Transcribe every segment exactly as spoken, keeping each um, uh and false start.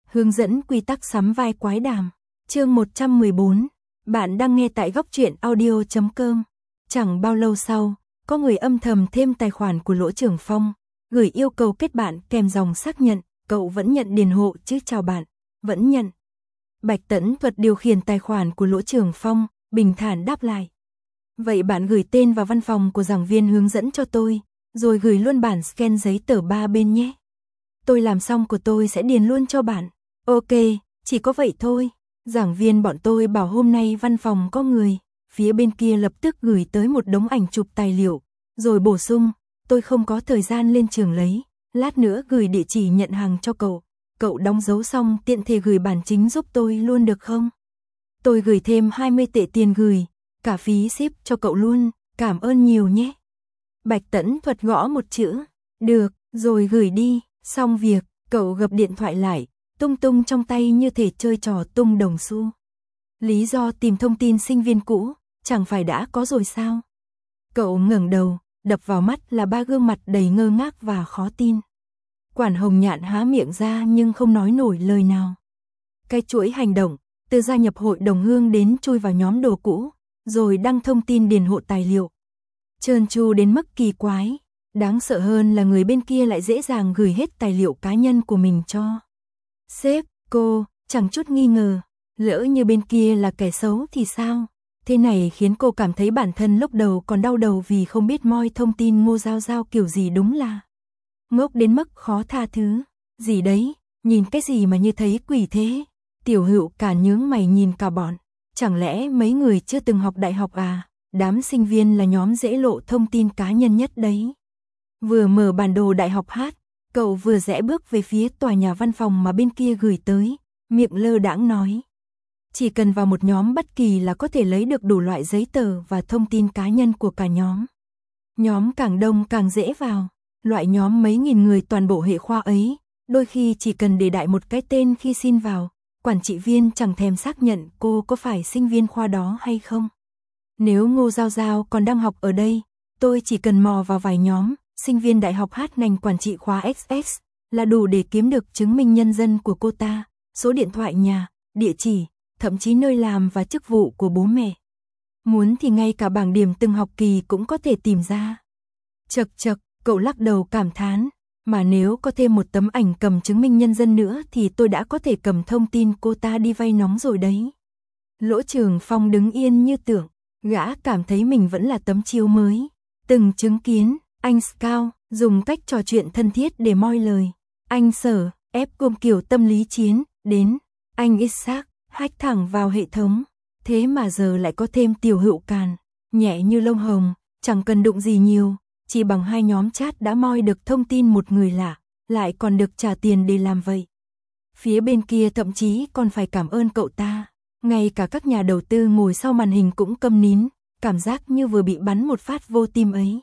Hướng dẫn quy tắc sắm vai quái đàm. Chương một trăm mười bốn. Bạn đang nghe tại góc truyện audio chấm com. Chẳng bao lâu sau, có người âm thầm thêm tài khoản của Lỗ Trường Phong, gửi yêu cầu kết bạn kèm dòng xác nhận, cậu vẫn nhận điền hộ chứ chào bạn, vẫn nhận. Bạch Tẫn Thuật điều khiển tài khoản của Lỗ Trường Phong, bình thản đáp lại. Vậy bạn gửi tên vào văn phòng của giảng viên hướng dẫn cho tôi, rồi gửi luôn bản scan giấy tờ ba bên nhé. Tôi làm xong của tôi sẽ điền luôn cho bạn. Ok, chỉ có vậy thôi. Giảng viên bọn tôi bảo hôm nay văn phòng có người, phía bên kia lập tức gửi tới một đống ảnh chụp tài liệu, rồi bổ sung, tôi không có thời gian lên trường lấy, lát nữa gửi địa chỉ nhận hàng cho cậu. Cậu đóng dấu xong tiện thể gửi bản chính giúp tôi luôn được không? Tôi gửi thêm hai mươi tệ tiền gửi, cả phí ship cho cậu luôn, cảm ơn nhiều nhé. Bạch Tẫn Thuật gõ một chữ, được, rồi gửi đi, xong việc, cậu gập điện thoại lại, tung tung trong tay như thể chơi trò tung đồng xu. Lý do tìm thông tin sinh viên cũ, chẳng phải đã có rồi sao? Cậu ngẩng đầu, đập vào mắt là ba gương mặt đầy ngơ ngác và khó tin. Quản Hồng Nhạn há miệng ra nhưng không nói nổi lời nào. Cái chuỗi hành động, từ gia nhập hội đồng hương đến chui vào nhóm đồ cũ, rồi đăng thông tin điền hộ tài liệu. Trơn tru đến mức kỳ quái, đáng sợ hơn là người bên kia lại dễ dàng gửi hết tài liệu cá nhân của mình cho. Sếp, cô, chẳng chút nghi ngờ, lỡ như bên kia là kẻ xấu thì sao? Thế này khiến cô cảm thấy bản thân lúc đầu còn đau đầu vì không biết moi thông tin Ngô Giao Giao kiểu gì, đúng là ngốc đến mức khó tha thứ. Gì đấy, nhìn cái gì mà như thấy quỷ thế? Tiểu Hữu cả nhướng mày nhìn cả bọn. Chẳng lẽ mấy người chưa từng học đại học à? Đám sinh viên là nhóm dễ lộ thông tin cá nhân nhất đấy. Vừa mở bản đồ đại học hát, cậu vừa rẽ bước về phía tòa nhà văn phòng mà bên kia gửi tới, miệng lơ đãng nói. Chỉ cần vào một nhóm bất kỳ là có thể lấy được đủ loại giấy tờ và thông tin cá nhân của cả nhóm. Nhóm càng đông càng dễ vào, loại nhóm mấy nghìn người toàn bộ hệ khoa ấy, đôi khi chỉ cần để đại một cái tên khi xin vào, quản trị viên chẳng thèm xác nhận cô có phải sinh viên khoa đó hay không. Nếu Ngô Giao Giao còn đang học ở đây, tôi chỉ cần mò vào vài nhóm, sinh viên đại học hát ngành quản trị khóa ích ét là đủ để kiếm được chứng minh nhân dân của cô ta, số điện thoại nhà, địa chỉ, thậm chí nơi làm và chức vụ của bố mẹ. Muốn thì ngay cả bảng điểm từng học kỳ cũng có thể tìm ra. Chật chật, cậu lắc đầu cảm thán, mà nếu có thêm một tấm ảnh cầm chứng minh nhân dân nữa thì tôi đã có thể cầm thông tin cô ta đi vay nóng rồi đấy. Lỗ Trường Phong đứng yên như tưởng, gã cảm thấy mình vẫn là tấm chiếu mới. Từng chứng kiến, anh Scout dùng cách trò chuyện thân thiết để moi lời. Anh Sở, ép gồm kiểu tâm lý chiến, đến. Anh Isaac, hack thẳng vào hệ thống. Thế mà giờ lại có thêm Tiểu Hữu Càn, nhẹ như lông hồng, chẳng cần đụng gì nhiều. Chỉ bằng hai nhóm chat đã moi được thông tin một người lạ, lại còn được trả tiền để làm vậy. Phía bên kia thậm chí còn phải cảm ơn cậu ta. Ngay cả các nhà đầu tư ngồi sau màn hình cũng câm nín, cảm giác như vừa bị bắn một phát vô tim ấy.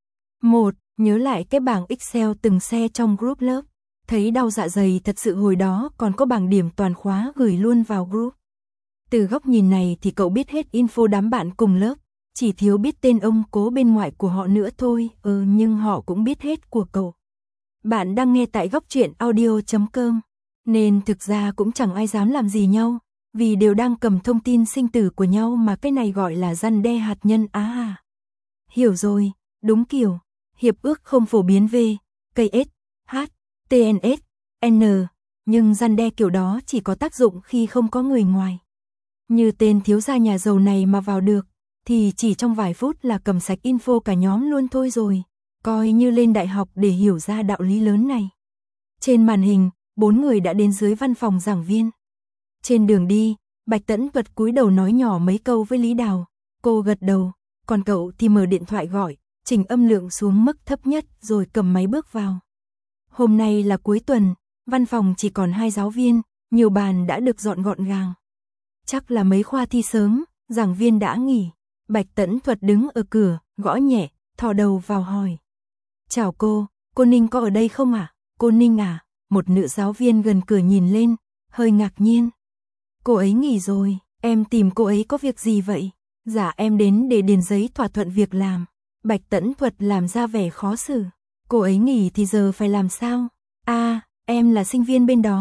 Một, nhớ lại cái bảng Excel từng share trong group lớp, thấy đau dạ dày thật sự. Hồi đó còn có bảng điểm toàn khóa gửi luôn vào group. Từ góc nhìn này thì cậu biết hết info đám bạn cùng lớp, chỉ thiếu biết tên ông cố bên ngoài của họ nữa thôi, ừ nhưng họ cũng biết hết của cậu. Bạn đang nghe tại góc truyện audio chấm com, nên thực ra cũng chẳng ai dám làm gì nhau, vì đều đang cầm thông tin sinh tử của nhau mà cái này gọi là răn đe hạt nhân á à. Hiểu rồi, đúng kiểu, hiệp ước không phổ biến V, K S, H, T N S, N, nhưng răn đe kiểu đó chỉ có tác dụng khi không có người ngoài. Như tên thiếu gia nhà giàu này mà vào được, thì chỉ trong vài phút là cầm sạch info cả nhóm luôn thôi rồi, coi như lên đại học để hiểu ra đạo lý lớn này. Trên màn hình, bốn người đã đến dưới văn phòng giảng viên. Trên đường đi, Bạch Tẫn Thuật cúi đầu nói nhỏ mấy câu với Lý Đào, cô gật đầu, còn cậu thì mở điện thoại gọi, chỉnh âm lượng xuống mức thấp nhất rồi cầm máy bước vào. Hôm nay là cuối tuần, văn phòng chỉ còn hai giáo viên, nhiều bàn đã được dọn gọn gàng. Chắc là mấy khoa thi sớm, giảng viên đã nghỉ. Bạch Tẫn Thuật đứng ở cửa, gõ nhẹ, thò đầu vào hỏi. Chào cô, cô Ninh có ở đây không ạ? À? Cô Ninh à? Một nữ giáo viên gần cửa nhìn lên, hơi ngạc nhiên. Cô ấy nghỉ rồi, em tìm cô ấy có việc gì vậy? Dạ em đến để điền giấy thỏa thuận việc làm. Bạch Tẫn Thuật làm ra vẻ khó xử. Cô ấy nghỉ thì giờ phải làm sao? À, em là sinh viên bên đó,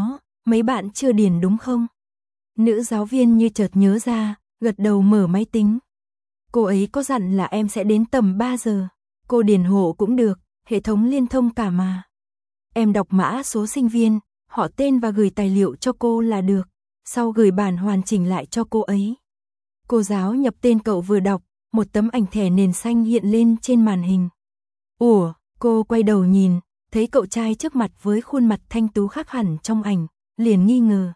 mấy bạn chưa điền đúng không? Nữ giáo viên như chợt nhớ ra, gật đầu mở máy tính. Cô ấy có dặn là em sẽ đến tầm ba giờ. Cô điền hộ cũng được, hệ thống liên thông cả mà. Em đọc mã số sinh viên, họ tên và gửi tài liệu cho cô là được. Sau gửi bản hoàn chỉnh lại cho cô ấy. Cô giáo nhập tên cậu vừa đọc, một tấm ảnh thẻ nền xanh hiện lên trên màn hình. Ủa, cô quay đầu nhìn, thấy cậu trai trước mặt với khuôn mặt thanh tú khác hẳn trong ảnh, liền nghi ngờ.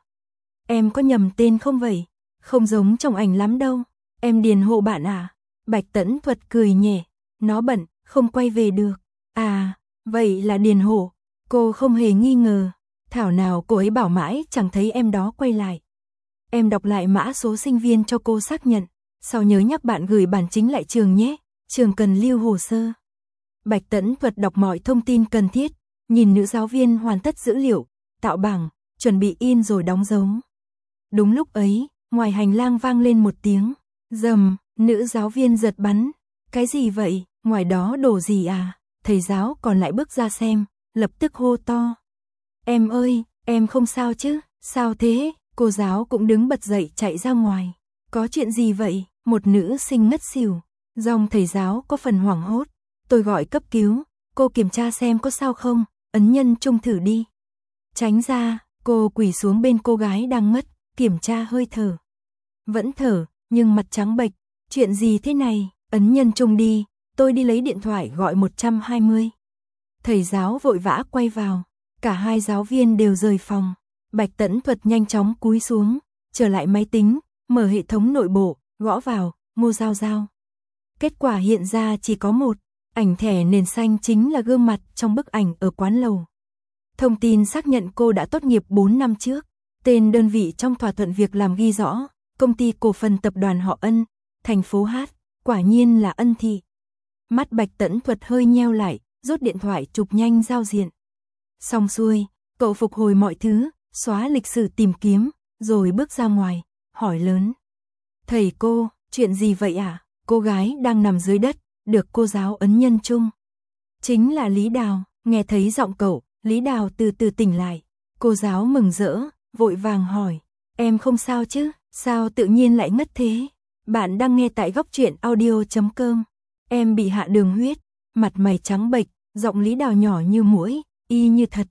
Em có nhầm tên không vậy? Không giống trong ảnh lắm đâu. Em điền hộ bạn à? Bạch Tẫn Thuật cười nhẹ, nó bận, không quay về được. À, vậy là điền hộ. Cô không hề nghi ngờ, thảo nào cô ấy bảo mãi chẳng thấy em đó quay lại. Em đọc lại mã số sinh viên cho cô xác nhận, sau nhớ nhắc bạn gửi bản chính lại trường nhé, trường cần lưu hồ sơ. Bạch Tẫn Thuật đọc mọi thông tin cần thiết, nhìn nữ giáo viên hoàn tất dữ liệu, tạo bảng, chuẩn bị in rồi đóng dấu. Đúng lúc ấy, ngoài hành lang vang lên một tiếng, rầm, nữ giáo viên giật bắn. Cái gì vậy, ngoài đó đổ gì à? Thầy giáo còn lại bước ra xem, lập tức hô to. Em ơi, em không sao chứ, sao thế? Cô giáo cũng đứng bật dậy chạy ra ngoài. Có chuyện gì vậy? Một nữ sinh ngất xỉu. Dòng thầy giáo có phần hoảng hốt. Tôi gọi cấp cứu, cô kiểm tra xem có sao không, ấn nhân trung thử đi. Tránh ra, cô quỳ xuống bên cô gái đang ngất, kiểm tra hơi thở. Vẫn thở, nhưng mặt trắng bệch. Chuyện gì thế này? Ấn nhân trung đi, tôi đi lấy điện thoại gọi một hai không. Thầy giáo vội vã quay vào, cả hai giáo viên đều rời phòng. Bạch Tẫn Thuật nhanh chóng cúi xuống, trở lại máy tính, mở hệ thống nội bộ, gõ vào, Ngô Giao Giao. Kết quả hiện ra chỉ có một, ảnh thẻ nền xanh chính là gương mặt trong bức ảnh ở quán lầu. Thông tin xác nhận cô đã tốt nghiệp bốn năm trước, tên đơn vị trong thỏa thuận việc làm ghi rõ, công ty cổ phần tập đoàn họ Ân, thành phố Hát, quả nhiên là Ân thị. Mắt Bạch Tẫn Thuật hơi nheo lại, rút điện thoại chụp nhanh giao diện. Xong xuôi, cậu phục hồi mọi thứ, xóa lịch sử tìm kiếm, rồi bước ra ngoài, hỏi lớn. Thầy cô, chuyện gì vậy ạ? À? Cô gái đang nằm dưới đất, được cô giáo ấn nhân trung. Chính là Lý Đào, nghe thấy giọng cậu, Lý Đào từ từ tỉnh lại. Cô giáo mừng rỡ, vội vàng hỏi. Em không sao chứ, sao tự nhiên lại ngất thế? Bạn đang nghe tại góc truyện audio chấm com. Em bị hạ đường huyết, mặt mày trắng bệch, giọng Lý Đào nhỏ như muỗi, y như thật.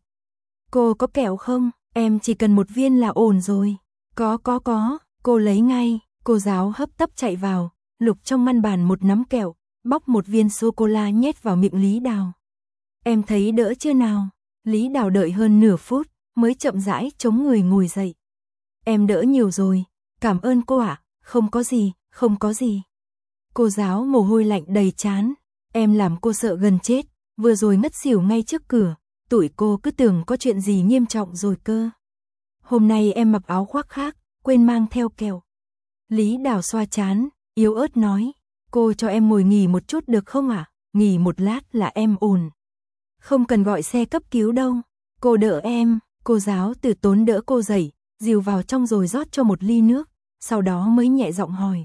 Cô có kẹo không? Em chỉ cần một viên là ổn rồi. Có có có, cô lấy ngay. Cô giáo hấp tấp chạy vào, lục trong ngăn bàn một nắm kẹo, bóc một viên sô-cô-la nhét vào miệng Lý Đào. Em thấy đỡ chưa nào? Lý Đào đợi hơn nửa phút, mới chậm rãi chống người ngồi dậy. Em đỡ nhiều rồi, cảm ơn cô ạ, không có gì, không có gì. Cô giáo mồ hôi lạnh đầy trán, em làm cô sợ gần chết, vừa rồi ngất xỉu ngay trước cửa, tụi cô cứ tưởng có chuyện gì nghiêm trọng rồi cơ. Hôm nay em mặc áo khoác khác, quên mang theo kẹo. Lý Đào xoa trán, yếu ớt nói, cô cho em ngồi nghỉ một chút được không ạ? À? Nghỉ một lát là em ổn. Không cần gọi xe cấp cứu đâu, cô đỡ em. Cô giáo từ tốn đỡ cô dậy, dìu vào trong rồi rót cho một ly nước, sau đó mới nhẹ giọng hỏi.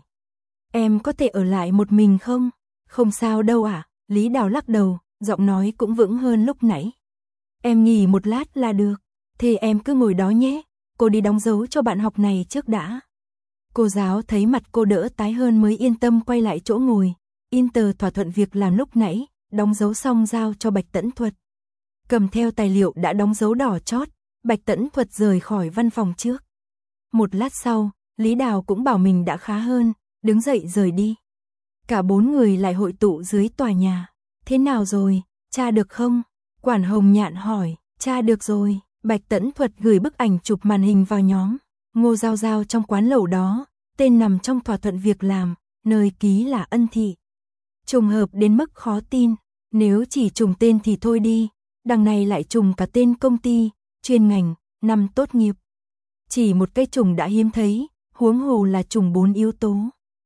Em có thể ở lại một mình không? Không sao đâu ạ. À? Lý Đào lắc đầu, giọng nói cũng vững hơn lúc nãy. Em nghỉ một lát là được, thì em cứ ngồi đó nhé, cô đi đóng dấu cho bạn học này trước đã. Cô giáo thấy mặt cô đỡ tái hơn mới yên tâm quay lại chỗ ngồi, in tờ thỏa thuận việc làm lúc nãy, đóng dấu xong giao cho Bạch Tẫn Thuật. Cầm theo tài liệu đã đóng dấu đỏ chót, Bạch Tẫn Thuật rời khỏi văn phòng trước. Một lát sau, Lý Đào cũng bảo mình đã khá hơn, đứng dậy rời đi. Cả bốn người lại hội tụ dưới tòa nhà. Thế nào rồi, tra được không? Quản Hồng Nhạn hỏi. Tra được rồi. Bạch Tẫn Thuật gửi bức ảnh chụp màn hình vào nhóm. Ngô Giao Giao trong quán lẩu đó, tên nằm trong thỏa thuận việc làm, nơi ký là Ân thị. Trùng hợp đến mức khó tin, nếu chỉ trùng tên thì thôi đi, đằng này lại trùng cả tên công ty, chuyên ngành, năm tốt nghiệp. Chỉ một cái trùng đã hiếm thấy, huống hồ là trùng bốn yếu tố.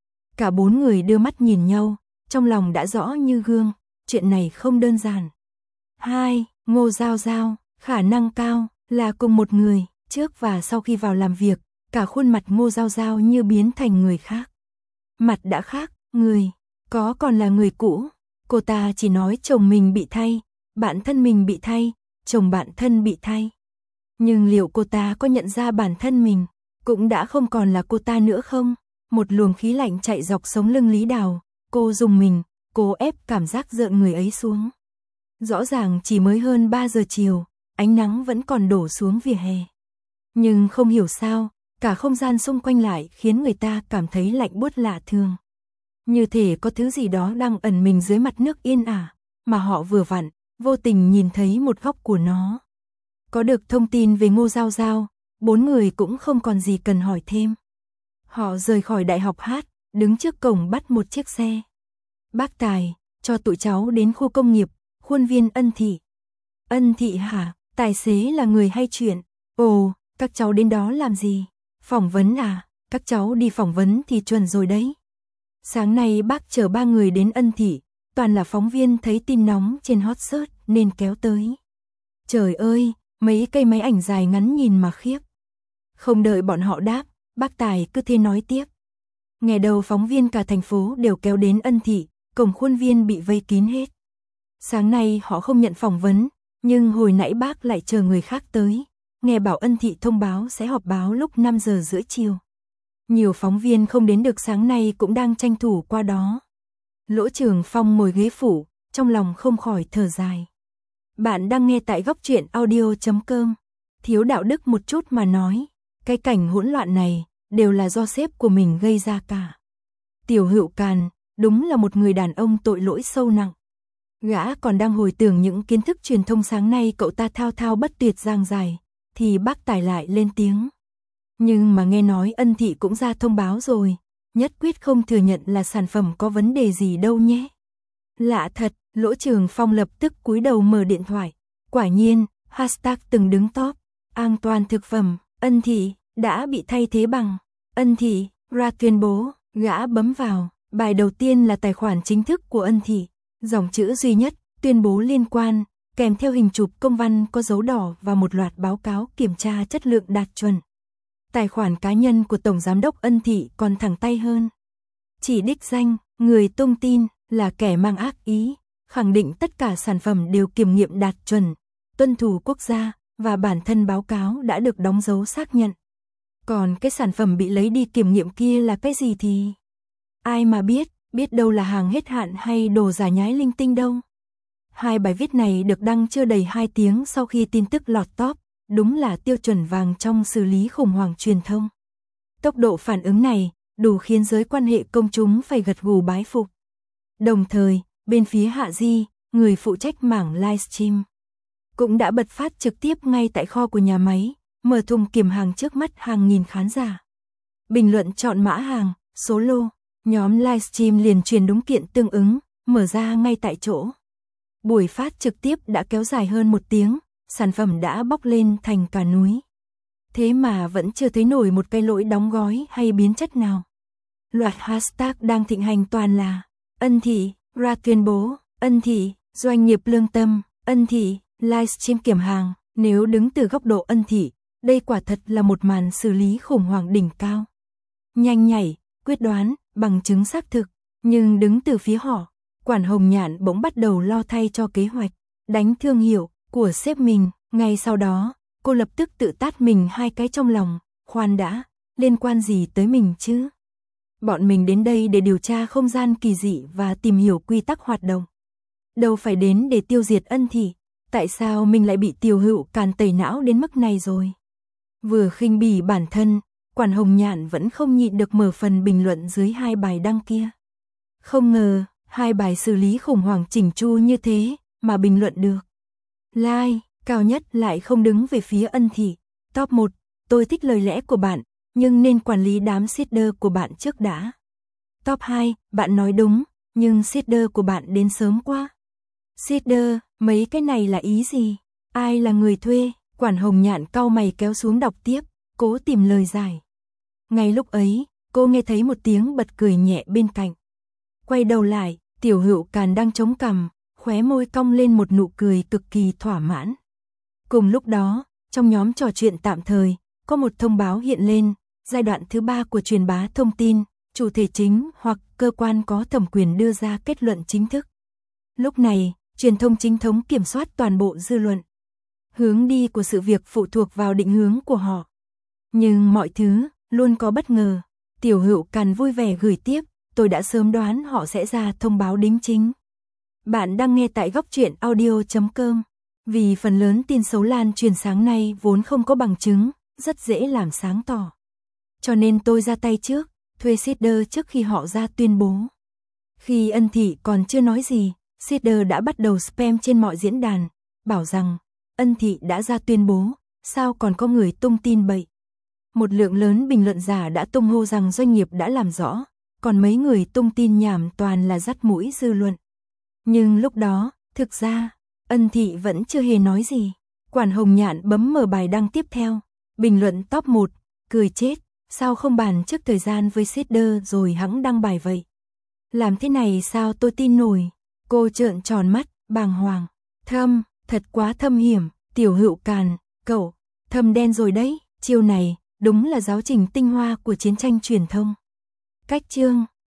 Cả bốn người đưa mắt nhìn nhau, trong lòng đã rõ như gương, chuyện này không đơn giản. Hai, Ngô Giao Giao, khả năng cao, là cùng một người, trước và sau khi vào làm việc, cả khuôn mặt Ngô Giao Giao như biến thành người khác. Mặt đã khác, người, có còn là người cũ, cô ta chỉ nói chồng mình bị thay, bạn thân mình bị thay, chồng bạn thân bị thay. Nhưng liệu cô ta có nhận ra bản thân mình cũng đã không còn là cô ta nữa không? Một luồng khí lạnh chạy dọc sống lưng Lý Đào, cô dùng mình, cố ép cảm giác rợn người ấy xuống. Rõ ràng chỉ mới hơn ba giờ chiều, ánh nắng vẫn còn đổ xuống vỉa hè. Nhưng không hiểu sao, cả không gian xung quanh lại khiến người ta cảm thấy lạnh buốt lạ thường. Như thể có thứ gì đó đang ẩn mình dưới mặt nước yên ả, mà họ vừa vặn, vô tình nhìn thấy một góc của nó. Có được thông tin về Ngô Giao Giao, bốn người cũng không còn gì cần hỏi thêm. Họ rời khỏi đại học hát, đứng trước cổng bắt một chiếc xe. Bác Tài, cho tụi cháu đến khu công nghiệp, khuôn viên Ân Thị. Ân Thị hả? Tài xế là người hay chuyện. Ồ, các cháu đến đó làm gì? Phỏng vấn à? Các cháu đi phỏng vấn thì chuẩn rồi đấy. Sáng nay bác chở ba người đến Ân Thị, toàn là phóng viên thấy tin nóng trên hot search nên kéo tới. Trời ơi, mấy cây máy ảnh dài ngắn nhìn mà khiếp. Không đợi bọn họ đáp, bác Tài cứ thế nói tiếp. Nghe đầu phóng viên cả thành phố đều kéo đến Ân Thị, cổng khuôn viên bị vây kín hết. Sáng nay họ không nhận phỏng vấn, nhưng hồi nãy bác lại chờ người khác tới. Nghe bảo Ân Thị thông báo sẽ họp báo lúc năm giờ rưỡi chiều. Nhiều phóng viên không đến được sáng nay cũng đang tranh thủ qua đó. Lỗ Trường Phong ngồi ghế phủ, trong lòng không khỏi thở dài. Bạn đang nghe tại góc truyện audio chấm com. Thiếu đạo đức một chút mà nói, cái cảnh hỗn loạn này đều là do sếp của mình gây ra cả. Tiểu Hữu Càn, đúng là một người đàn ông tội lỗi sâu nặng. Gã còn đang hồi tưởng những kiến thức truyền thông sáng nay cậu ta thao thao bất tuyệt giảng giải, thì bác Tài lại lên tiếng. Nhưng mà nghe nói Ân Thị cũng ra thông báo rồi, nhất quyết không thừa nhận là sản phẩm có vấn đề gì đâu nhé. Lạ thật, Lỗ Trường Phong lập tức cúi đầu mở điện thoại. Quả nhiên, hashtag từng đứng top, an toàn thực phẩm, Ân Thị, đã bị thay thế bằng, Ân Thị, ra tuyên bố, gã bấm vào, bài đầu tiên là tài khoản chính thức của Ân Thị, dòng chữ duy nhất, tuyên bố liên quan, kèm theo hình chụp công văn có dấu đỏ và một loạt báo cáo kiểm tra chất lượng đạt chuẩn. Tài khoản cá nhân của Tổng Giám đốc Ân Thị còn thẳng tay hơn. Chỉ đích danh, người tung tin là kẻ mang ác ý, khẳng định tất cả sản phẩm đều kiểm nghiệm đạt chuẩn, tuân thủ quốc gia, và bản thân báo cáo đã được đóng dấu xác nhận. Còn cái sản phẩm bị lấy đi kiểm nghiệm kia là cái gì thì ai mà biết, biết đâu là hàng hết hạn hay đồ giả nhái linh tinh đâu. Hai bài viết này được đăng chưa đầy hai tiếng sau khi tin tức lọt top, đúng là tiêu chuẩn vàng trong xử lý khủng hoảng truyền thông. Tốc độ phản ứng này đủ khiến giới quan hệ công chúng phải gật gù bái phục. Đồng thời, bên phía Hạ Di, người phụ trách mảng livestream, cũng đã bật phát trực tiếp ngay tại kho của nhà máy, mở thùng kiểm hàng trước mắt hàng nghìn khán giả. Bình luận chọn mã hàng, số lô, nhóm livestream liền truyền đúng kiện tương ứng, mở ra ngay tại chỗ. Buổi phát trực tiếp đã kéo dài hơn một tiếng, sản phẩm đã bóc lên thành cả núi. Thế mà vẫn chưa thấy nổi một cái lỗi đóng gói hay biến chất nào. Loạt hashtag đang thịnh hành toàn là Ân Thị, ra tuyên bố, Ân Thị, doanh nghiệp lương tâm, Ân Thị, livestream kiểm hàng. Nếu đứng từ góc độ Ân Thị, đây quả thật là một màn xử lý khủng hoảng đỉnh cao. Nhanh nhảy, quyết đoán, bằng chứng xác thực. Nhưng đứng từ phía họ, Quản Hồng Nhạn bỗng bắt đầu lo thay cho kế hoạch đánh thương hiệu của sếp mình. Ngay sau đó, cô lập tức tự tát mình hai cái trong lòng. Khoan đã, liên quan gì tới mình chứ? Bọn mình đến đây để điều tra không gian kỳ dị và tìm hiểu quy tắc hoạt động. Đâu phải đến để tiêu diệt Ân Thị. Tại sao mình lại bị Tiểu Hữu Càn tẩy não đến mức này rồi? Vừa khinh bỉ bản thân, Quản Hồng Nhạn vẫn không nhịn được mở phần bình luận dưới hai bài đăng kia. Không ngờ, hai bài xử lý khủng hoảng chỉnh chu như thế mà bình luận được. Like, cao nhất lại không đứng về phía Ân Thị. Top một, tôi thích lời lẽ của bạn, nhưng nên quản lý đám seeder của bạn trước đã. Top hai, bạn nói đúng, nhưng seeder của bạn đến sớm quá. Seeder, mấy cái này là ý gì? Ai là người thuê? Quản Hồng Nhạn cau mày kéo xuống đọc tiếp, cố tìm lời giải. Ngay lúc ấy, cô nghe thấy một tiếng bật cười nhẹ bên cạnh. Quay đầu lại, Tiểu Hữu Càn đang chống cằm, khóe môi cong lên một nụ cười cực kỳ thỏa mãn. Cùng lúc đó, trong nhóm trò chuyện tạm thời, có một thông báo hiện lên, giai đoạn thứ ba của truyền bá thông tin, chủ thể chính hoặc cơ quan có thẩm quyền đưa ra kết luận chính thức. Lúc này, truyền thông chính thống kiểm soát toàn bộ dư luận. Hướng đi của sự việc phụ thuộc vào định hướng của họ. Nhưng mọi thứ luôn có bất ngờ. Tiểu Hữu Càn vui vẻ gửi tiếp, tôi đã sớm đoán họ sẽ ra thông báo đính chính. Bạn đang nghe tại góc truyện audio chấm com. Vì phần lớn tin xấu lan truyền sáng nay vốn không có bằng chứng, rất dễ làm sáng tỏ. Cho nên tôi ra tay trước, thuê seeder trước khi họ ra tuyên bố. Khi Ân Thị còn chưa nói gì, seeder đã bắt đầu spam trên mọi diễn đàn, bảo rằng Ân Thị đã ra tuyên bố, sao còn có người tung tin bậy. Một lượng lớn bình luận giả đã tung hô rằng doanh nghiệp đã làm rõ, còn mấy người tung tin nhảm toàn là dắt mũi dư luận. Nhưng lúc đó, thực ra, Ân Thị vẫn chưa hề nói gì. Quản Hồng Nhạn bấm mở bài đăng tiếp theo, bình luận top một, cười chết, sao không bàn trước thời gian với seeder rồi hẵng đăng bài vậy. Làm thế này sao tôi tin nổi. Cô trợn tròn mắt, bàng hoàng. Thâm, thật quá thâm hiểm, Tiểu Hữu Càn, cậu, thâm đen rồi đấy, chiêu này, đúng là giáo trình tinh hoa của chiến tranh truyền thông. Cách chương